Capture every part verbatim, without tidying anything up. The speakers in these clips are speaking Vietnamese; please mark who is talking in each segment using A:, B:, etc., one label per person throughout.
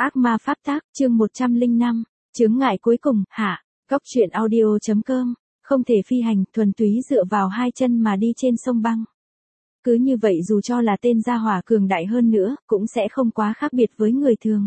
A: Ác ma pháp tác, chương một trăm lẻ năm, chướng ngại cuối cùng, hạ, góc truyện audio.com, không thể phi hành, thuần túy dựa vào hai chân mà đi trên sông băng. Cứ như vậy dù cho là tên gia hỏa cường đại hơn nữa, cũng sẽ không quá khác biệt với người thường.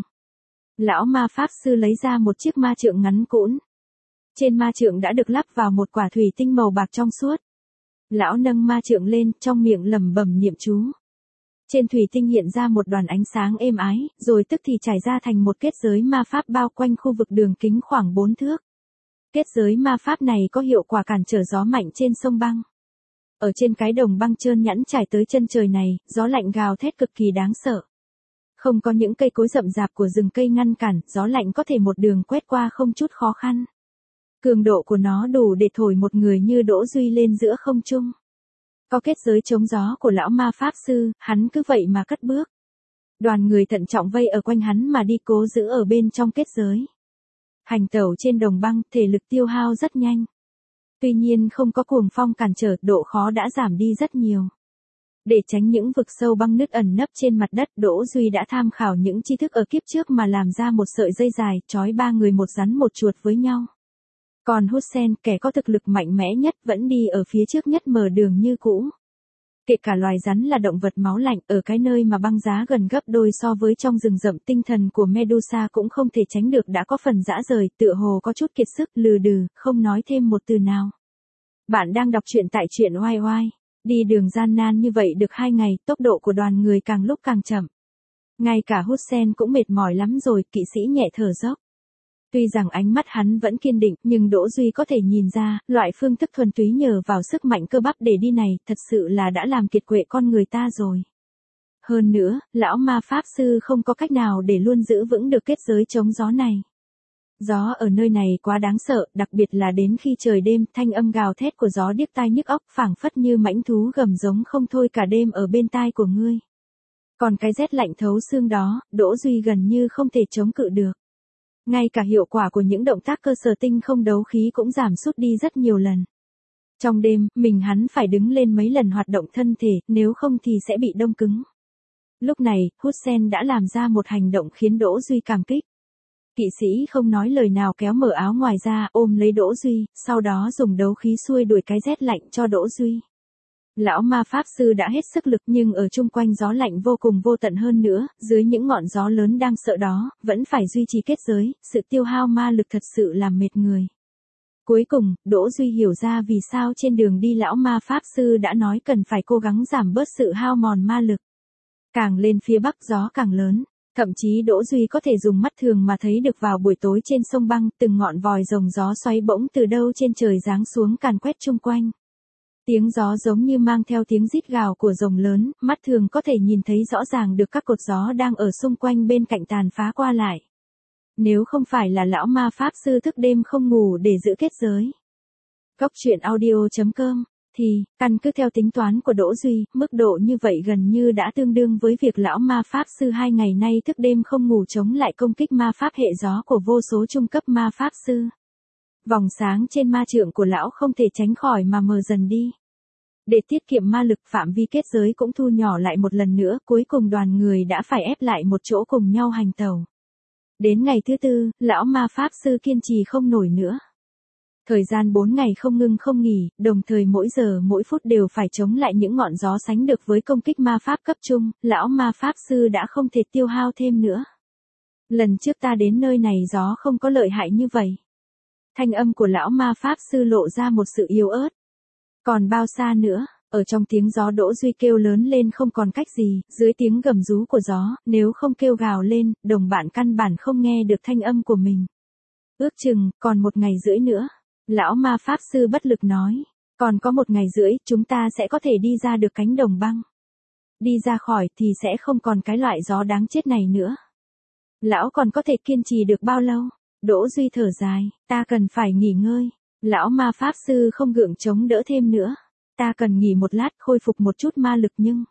A: Lão ma pháp sư lấy ra một chiếc ma trượng ngắn cũn. Trên ma trượng đã được lắp vào một quả thủy tinh màu bạc trong suốt. Lão nâng ma trượng lên, trong miệng lẩm bẩm niệm chú. Trên thủy tinh hiện ra một đoàn ánh sáng êm ái, rồi tức thì trải ra thành một kết giới ma pháp bao quanh khu vực đường kính khoảng bốn thước. Kết giới ma pháp này có hiệu quả cản trở gió mạnh trên sông băng. Ở trên cái đồng băng trơn nhẵn trải tới chân trời này, gió lạnh gào thét cực kỳ đáng sợ. Không có những cây cối rậm rạp của rừng cây ngăn cản, gió lạnh có thể một đường quét qua không chút khó khăn. Cường độ của nó đủ để thổi một người như Đỗ Duy lên giữa không trung. Có kết giới chống gió của lão ma pháp sư, hắn cứ vậy mà cất bước. Đoàn người thận trọng vây ở quanh hắn mà đi cố giữ ở bên trong kết giới. Hành tẩu trên đồng băng, thể lực tiêu hao rất nhanh. Tuy nhiên không có cuồng phong cản trở, độ khó đã giảm đi rất nhiều. Để tránh những vực sâu băng nứt ẩn nấp trên mặt đất, Đỗ Duy đã tham khảo những tri thức ở kiếp trước mà làm ra một sợi dây dài, trói ba người một rắn một chuột với nhau. Còn Hussein, kẻ có thực lực mạnh mẽ nhất, vẫn đi ở phía trước nhất mở đường như cũ. Kể cả loài rắn là động vật máu lạnh, ở cái nơi mà băng giá gần gấp đôi so với trong rừng rậm, tinh thần của Medusa cũng không thể tránh được đã có phần rã rời, tựa hồ có chút kiệt sức, lừ đừ, không nói thêm một từ nào. Bạn đang đọc truyện tại truyện oai oai. Đi đường gian nan như vậy được hai ngày, tốc độ của đoàn người càng lúc càng chậm. Ngay cả Hussein cũng mệt mỏi lắm rồi, kỵ sĩ nhẹ thở dốc. Tuy rằng ánh mắt hắn vẫn kiên định, nhưng Đỗ Duy có thể nhìn ra, loại phương thức thuần túy nhờ vào sức mạnh cơ bắp để đi này, thật sự là đã làm kiệt quệ con người ta rồi. Hơn nữa, lão ma pháp sư không có cách nào để luôn giữ vững được kết giới chống gió này. Gió ở nơi này quá đáng sợ, đặc biệt là đến khi trời đêm, thanh âm gào thét của gió điếc tai nhức óc, phảng phất như mãnh thú gầm giống không thôi cả đêm ở bên tai của ngươi. Còn cái rét lạnh thấu xương đó, Đỗ Duy gần như không thể chống cự được. Ngay cả hiệu quả của những động tác cơ sở tinh không đấu khí cũng giảm sút đi rất nhiều lần. Trong đêm, mình hắn phải đứng lên mấy lần hoạt động thân thể, nếu không thì sẽ bị đông cứng. Lúc này, Hussein đã làm ra một hành động khiến Đỗ Duy cảm kích. Kỵ sĩ không nói lời nào kéo mở áo ngoài ra, ôm lấy Đỗ Duy, sau đó dùng đấu khí xua đuổi cái rét lạnh cho Đỗ Duy. Lão ma pháp sư đã hết sức lực nhưng ở chung quanh gió lạnh vô cùng vô tận hơn nữa, dưới những ngọn gió lớn đang sợ đó, vẫn phải duy trì kết giới, sự tiêu hao ma lực thật sự làm mệt người. Cuối cùng, Đỗ Duy hiểu ra vì sao trên đường đi lão ma pháp sư đã nói cần phải cố gắng giảm bớt sự hao mòn ma lực. Càng lên phía bắc gió càng lớn. Thậm chí Đỗ Duy có thể dùng mắt thường mà thấy được vào buổi tối trên sông băng, từng ngọn vòi rồng gió xoáy bỗng từ đâu trên trời giáng xuống càn quét chung quanh. Tiếng gió giống như mang theo tiếng rít gào của rồng lớn, mắt thường có thể nhìn thấy rõ ràng được các cột gió đang ở xung quanh bên cạnh tàn phá qua lại. Nếu không phải là lão ma pháp sư thức đêm không ngủ để giữ kết giới. Góc truyện audio.com thì, căn cứ theo tính toán của Đỗ Duy, mức độ như vậy gần như đã tương đương với việc lão ma pháp sư hai ngày nay thức đêm không ngủ chống lại công kích ma pháp hệ gió của vô số trung cấp ma pháp sư. Vòng sáng trên ma trượng của lão không thể tránh khỏi mà mờ dần đi. Để tiết kiệm ma lực, phạm vi kết giới cũng thu nhỏ lại một lần nữa, cuối cùng đoàn người đã phải ép lại một chỗ cùng nhau hành tẩu. Đến ngày thứ tư, lão ma pháp sư kiên trì không nổi nữa. Thời gian bốn ngày không ngưng không nghỉ, đồng thời mỗi giờ mỗi phút đều phải chống lại những ngọn gió sánh được với công kích ma pháp cấp trung, lão ma pháp sư đã không thể tiêu hao thêm nữa. Lần trước ta đến nơi này gió không có lợi hại như vậy. Thanh âm của lão ma pháp sư lộ ra một sự yếu ớt. Còn bao xa nữa, ở trong tiếng gió Đỗ Duy kêu lớn lên không còn cách gì, dưới tiếng gầm rú của gió, nếu không kêu gào lên, đồng bạn căn bản không nghe được thanh âm của mình. Ước chừng, còn một ngày rưỡi nữa. Lão ma pháp sư bất lực nói, còn có một ngày rưỡi, chúng ta sẽ có thể đi ra được cánh đồng băng. Đi ra khỏi thì sẽ không còn cái loại gió đáng chết này nữa. Lão còn có thể kiên trì được bao lâu? Đỗ Duy thở dài, ta cần phải nghỉ ngơi. Lão ma pháp sư không gượng chống đỡ thêm nữa. Ta cần nghỉ một lát, khôi phục một chút ma lực nhưng...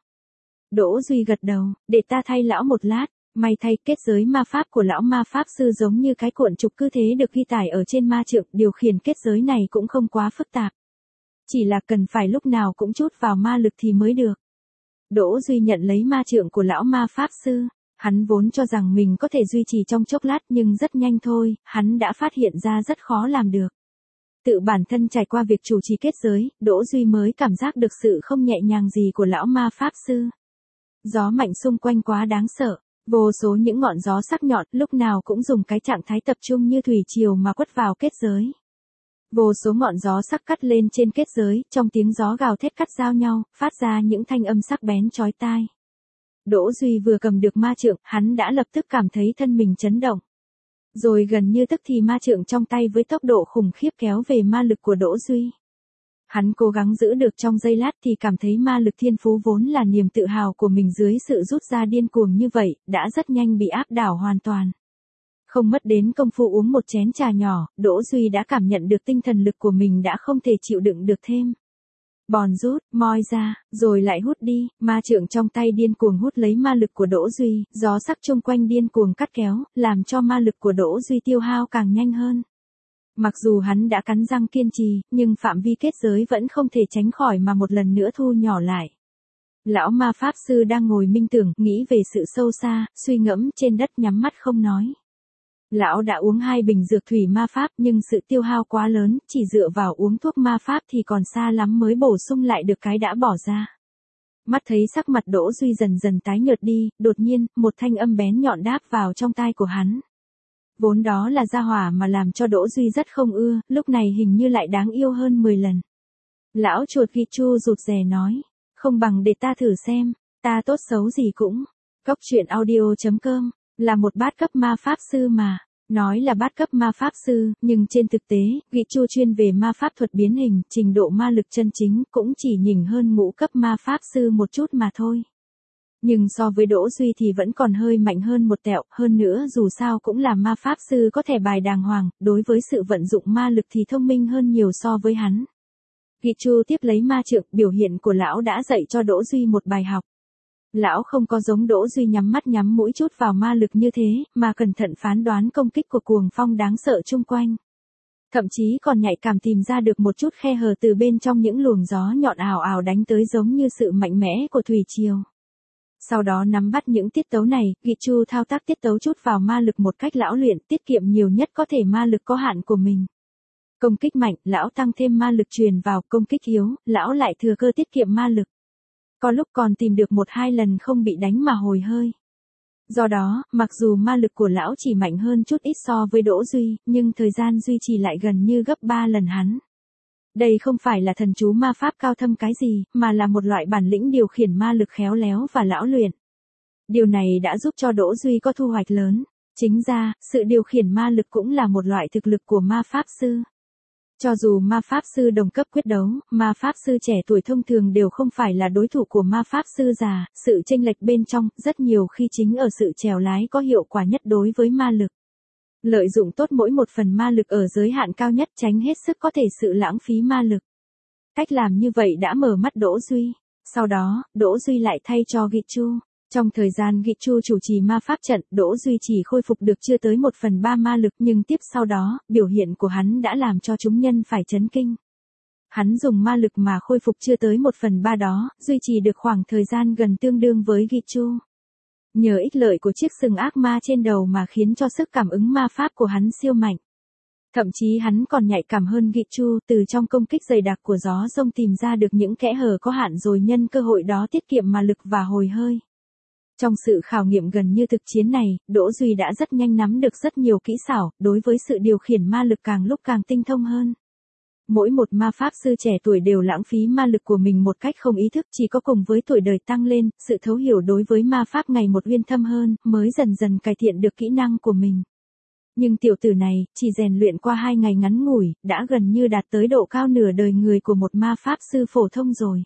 A: Đỗ Duy gật đầu, để ta thay lão một lát. May thay, kết giới ma pháp của lão ma pháp sư giống như cái cuộn trục cứ thế được ghi tải ở trên ma trượng, điều khiển kết giới này cũng không quá phức tạp. Chỉ là cần phải lúc nào cũng chút vào ma lực thì mới được. Đỗ Duy nhận lấy ma trượng của lão ma pháp sư, Hắn vốn cho rằng mình có thể duy trì trong chốc lát nhưng rất nhanh thôi, hắn đã phát hiện ra rất khó làm được. Tự bản thân trải qua việc chủ trì kết giới, Đỗ Duy mới cảm giác được sự không nhẹ nhàng gì của lão ma pháp sư. Gió mạnh xung quanh quá đáng sợ, vô số những ngọn gió sắc nhọn lúc nào cũng dùng cái trạng thái tập trung như thủy triều mà quất vào kết giới. Vô số ngọn gió sắc cắt lên trên kết giới, trong tiếng gió gào thét cắt giao nhau, phát ra những thanh âm sắc bén chói tai. Đỗ Duy vừa cầm được ma trượng, hắn đã lập tức cảm thấy thân mình chấn động. Rồi gần như tức thì ma trượng trong tay với tốc độ khủng khiếp kéo về ma lực của Đỗ Duy. Hắn cố gắng giữ được trong giây lát thì cảm thấy ma lực thiên phú vốn là niềm tự hào của mình dưới sự rút ra điên cuồng như vậy, đã rất nhanh bị áp đảo hoàn toàn. Không mất đến công phu uống một chén trà nhỏ, Đỗ Duy đã cảm nhận được tinh thần lực của mình đã không thể chịu đựng được thêm. Bòn rút, moi ra, rồi lại hút đi, ma trượng trong tay điên cuồng hút lấy ma lực của Đỗ Duy, gió sắc chung quanh điên cuồng cắt kéo, làm cho ma lực của Đỗ Duy tiêu hao càng nhanh hơn. Mặc dù hắn đã cắn răng kiên trì, nhưng phạm vi kết giới vẫn không thể tránh khỏi mà một lần nữa thu nhỏ lại. Lão ma pháp sư đang ngồi minh tưởng, nghĩ về sự sâu xa, suy ngẫm trên đất nhắm mắt không nói. Lão đã uống hai bình dược thủy ma pháp nhưng sự tiêu hao quá lớn, chỉ dựa vào uống thuốc ma pháp thì còn xa lắm mới bổ sung lại được cái đã bỏ ra. Mắt thấy sắc mặt Đỗ Duy dần dần tái nhợt đi, đột nhiên, một thanh âm bén nhọn đáp vào trong tai của hắn. Vốn đó là gia hỏa mà làm cho Đỗ Duy rất không ưa, lúc này hình như lại đáng yêu hơn mười lần. Lão chuột Gichu rụt rè nói, không bằng để ta thử xem, ta tốt xấu gì cũng. Cốc truyện audio chấm com là một bát cấp ma pháp sư mà. Nói là bát cấp ma pháp sư, nhưng trên thực tế, Gichu chuyên về ma pháp thuật biến hình, trình độ ma lực chân chính cũng chỉ nhỉnh hơn ngũ cấp ma pháp sư một chút mà thôi. Nhưng so với Đỗ Duy thì vẫn còn hơi mạnh hơn một tẹo, hơn nữa dù sao cũng là ma pháp sư có thẻ bài đàng hoàng, đối với sự vận dụng ma lực thì thông minh hơn nhiều so với hắn. Gichu tiếp lấy ma trượng, biểu hiện của lão đã dạy cho Đỗ Duy một bài học. Lão không có giống Đỗ Duy nhắm mắt nhắm mũi chút vào ma lực như thế, mà cẩn thận phán đoán công kích của cuồng phong đáng sợ chung quanh. Thậm chí còn nhạy cảm tìm ra được một chút khe hở từ bên trong những luồng gió nhọn ảo ảo đánh tới giống như sự mạnh mẽ của thủy triều. Sau đó nắm bắt những tiết tấu này, Gichu thao tác tiết tấu chút vào ma lực một cách lão luyện, tiết kiệm nhiều nhất có thể ma lực có hạn của mình. Công kích mạnh, lão tăng thêm ma lực truyền vào, công kích yếu, lão lại thừa cơ tiết kiệm ma lực. Có lúc còn tìm được một hai lần không bị đánh mà hồi hơi. Do đó, mặc dù ma lực của lão chỉ mạnh hơn chút ít so với Đỗ Duy, nhưng thời gian duy trì lại gần như gấp ba lần hắn. Đây không phải là thần chú ma pháp cao thâm cái gì, mà là một loại bản lĩnh điều khiển ma lực khéo léo và lão luyện. Điều này đã giúp cho Đỗ Duy có thu hoạch lớn. Chính ra, sự điều khiển ma lực cũng là một loại thực lực của ma pháp sư. Cho dù ma pháp sư đồng cấp quyết đấu, ma pháp sư trẻ tuổi thông thường đều không phải là đối thủ của ma pháp sư già, sự chênh lệch bên trong rất nhiều khi chính ở sự chèo lái có hiệu quả nhất đối với ma lực. Lợi dụng tốt mỗi một phần ma lực ở giới hạn cao nhất, tránh hết sức có thể sự lãng phí ma lực. Cách làm như vậy đã mở mắt Đỗ Duy. Sau đó, Đỗ Duy lại thay cho Gichu. Trong thời gian Gichu chủ trì ma pháp trận, Đỗ Duy chỉ khôi phục được chưa tới một phần ba ma lực, nhưng tiếp sau đó, biểu hiện của hắn đã làm cho chúng nhân phải chấn kinh. Hắn dùng ma lực mà khôi phục chưa tới một phần ba đó, duy trì được khoảng thời gian gần tương đương với Gichu. Nhờ ích lợi của chiếc sừng ác ma trên đầu mà khiến cho sức cảm ứng ma pháp của hắn siêu mạnh. Thậm chí hắn còn nhạy cảm hơn Gichu, từ trong công kích dày đặc của gió rông tìm ra được những kẽ hở có hạn rồi nhân cơ hội đó tiết kiệm ma lực và hồi hơi. Trong sự khảo nghiệm gần như thực chiến này, Đỗ Duy đã rất nhanh nắm được rất nhiều kỹ xảo, đối với sự điều khiển ma lực càng lúc càng tinh thông hơn. Mỗi một ma pháp sư trẻ tuổi đều lãng phí ma lực của mình một cách không ý thức, chỉ có cùng với tuổi đời tăng lên, sự thấu hiểu đối với ma pháp ngày một uyên thâm hơn, mới dần dần cải thiện được kỹ năng của mình. Nhưng tiểu tử này, chỉ rèn luyện qua hai ngày ngắn ngủi, đã gần như đạt tới độ cao nửa đời người của một ma pháp sư phổ thông rồi.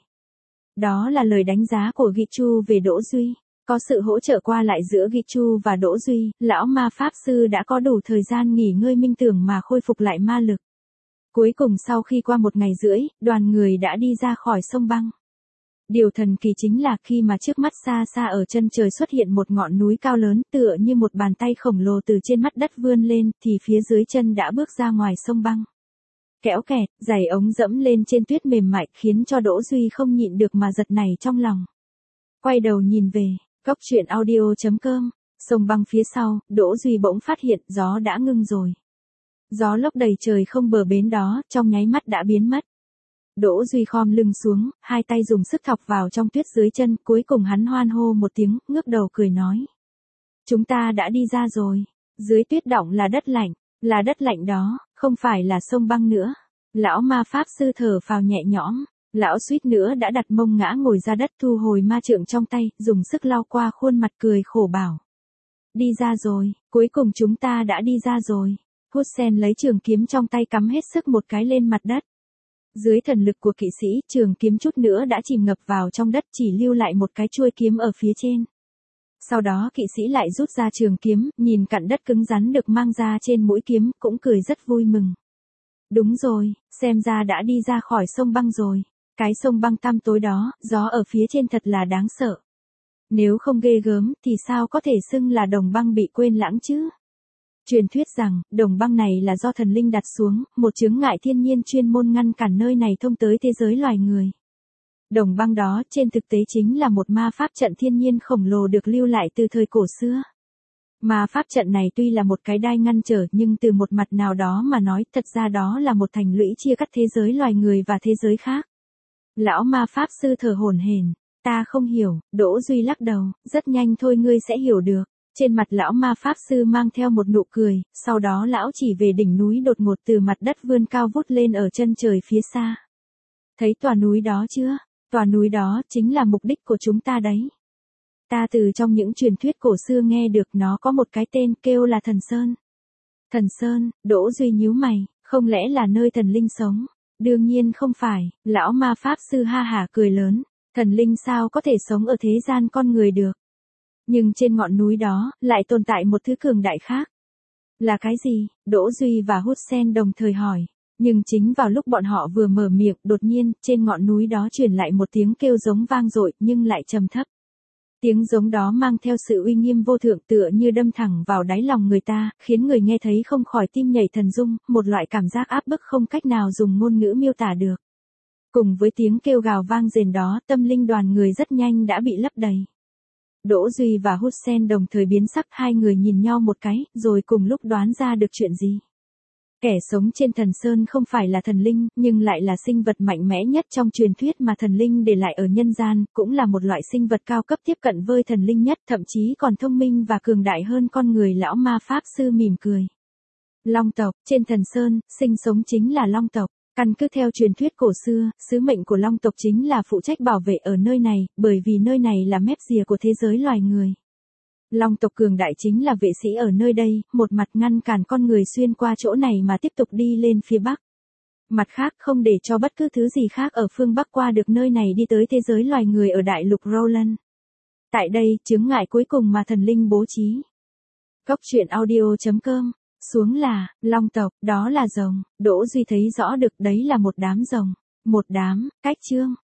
A: Đó là lời đánh giá của Gichu về Đỗ Duy. Có sự hỗ trợ qua lại giữa Gichu và Đỗ Duy, lão ma pháp sư đã có đủ thời gian nghỉ ngơi minh tưởng mà khôi phục lại ma lực. Cuối cùng sau khi qua một ngày rưỡi, đoàn người đã đi ra khỏi sông băng. Điều thần kỳ chính là khi mà trước mắt xa xa ở chân trời xuất hiện một ngọn núi cao lớn tựa như một bàn tay khổng lồ từ trên mặt đất vươn lên, thì phía dưới chân đã bước ra ngoài sông băng. Kéo kẹt, giày ống dẫm lên trên tuyết mềm mại khiến cho Đỗ Duy không nhịn được mà giật nảy trong lòng. Quay đầu nhìn về, cốc truyện audio chấm com Sông băng phía sau, Đỗ Duy bỗng phát hiện gió đã ngưng rồi. Gió lốc đầy trời không bờ bến đó, trong nháy mắt đã biến mất. Đỗ Duy khom lưng xuống, hai tay dùng sức thọc vào trong tuyết dưới chân, cuối cùng hắn hoan hô một tiếng, ngước đầu cười nói. Chúng ta đã đi ra rồi. Dưới tuyết đọng là đất lạnh, là đất lạnh đó, không phải là sông băng nữa. Lão ma pháp sư thở phào nhẹ nhõm, lão suýt nữa đã đặt mông ngã ngồi ra đất, thu hồi ma trượng trong tay, dùng sức lau qua khuôn mặt, cười khổ bảo. Đi ra rồi, cuối cùng chúng ta đã đi ra rồi. Hussein lấy trường kiếm trong tay cắm hết sức một cái lên mặt đất. Dưới thần lực của kỵ sĩ, trường kiếm chút nữa đã chìm ngập vào trong đất, chỉ lưu lại một cái chuôi kiếm ở phía trên. Sau đó kỵ sĩ lại rút ra trường kiếm, nhìn cặn đất cứng rắn được mang ra trên mũi kiếm, cũng cười rất vui mừng. Đúng rồi, xem ra đã đi ra khỏi sông băng rồi. Cái sông băng tăm tối đó, gió ở phía trên thật là đáng sợ. Nếu không ghê gớm, thì sao có thể xưng là đồng băng bị quên lãng chứ? Truyền thuyết rằng, đồng băng này là do thần linh đặt xuống, một chướng ngại thiên nhiên chuyên môn ngăn cản nơi này thông tới thế giới loài người. Đồng băng đó, trên thực tế chính là một ma pháp trận thiên nhiên khổng lồ được lưu lại từ thời cổ xưa. Ma pháp trận này tuy là một cái đai ngăn trở, nhưng từ một mặt nào đó mà nói, thật ra đó là một thành lũy chia cắt thế giới loài người và thế giới khác. Lão ma pháp sư thở hổn hển, ta không hiểu. Đỗ Duy lắc đầu, rất nhanh thôi ngươi sẽ hiểu được. Trên mặt lão ma pháp sư mang theo một nụ cười, sau đó lão chỉ về đỉnh núi đột ngột từ mặt đất vươn cao vút lên ở chân trời phía xa. Thấy tòa núi đó chưa? Tòa núi đó chính là mục đích của chúng ta đấy. Ta từ trong những truyền thuyết cổ xưa nghe được nó có một cái tên kêu là Thần Sơn. Thần Sơn, Đỗ Duy nhíu mày, không lẽ là nơi thần linh sống? Đương nhiên không phải, lão ma pháp sư ha hả cười lớn, thần linh sao có thể sống ở thế gian con người được. Nhưng trên ngọn núi đó, lại tồn tại một thứ cường đại khác. Là cái gì? Đỗ Duy và Hussein đồng thời hỏi. Nhưng chính vào lúc bọn họ vừa mở miệng, đột nhiên, trên ngọn núi đó truyền lại một tiếng kêu giống vang dội, nhưng lại trầm thấp. Tiếng giống đó mang theo sự uy nghiêm vô thượng, tựa như đâm thẳng vào đáy lòng người ta, khiến người nghe thấy không khỏi tim nhảy thần rung, một loại cảm giác áp bức không cách nào dùng ngôn ngữ miêu tả được. Cùng với tiếng kêu gào vang rền đó, tâm linh đoàn người rất nhanh đã bị lấp đầy. Đỗ Duy và Hussein đồng thời biến sắc, hai người nhìn nhau một cái, rồi cùng lúc đoán ra được chuyện gì. Kẻ sống trên thần sơn không phải là thần linh, nhưng lại là sinh vật mạnh mẽ nhất trong truyền thuyết mà thần linh để lại ở nhân gian, cũng là một loại sinh vật cao cấp tiếp cận với thần linh nhất, thậm chí còn thông minh và cường đại hơn con người. Lão ma pháp sư mỉm cười. Long tộc, trên thần sơn, sinh sống chính là long tộc. Căn cứ theo truyền thuyết cổ xưa, sứ mệnh của long tộc chính là phụ trách bảo vệ ở nơi này, bởi vì nơi này là mép rìa của thế giới loài người. Long tộc cường đại chính là vệ sĩ ở nơi đây, một mặt ngăn cản con người xuyên qua chỗ này mà tiếp tục đi lên phía bắc. Mặt khác không để cho bất cứ thứ gì khác ở phương bắc qua được nơi này đi tới thế giới loài người ở đại lục Roland. Tại đây, chướng ngại cuối cùng mà thần linh bố trí. Góc truyện audio chấm com. Xuống là, long tộc, đó là rồng. Đỗ Duy thấy rõ được đấy là một đám rồng. Một đám, cách chương.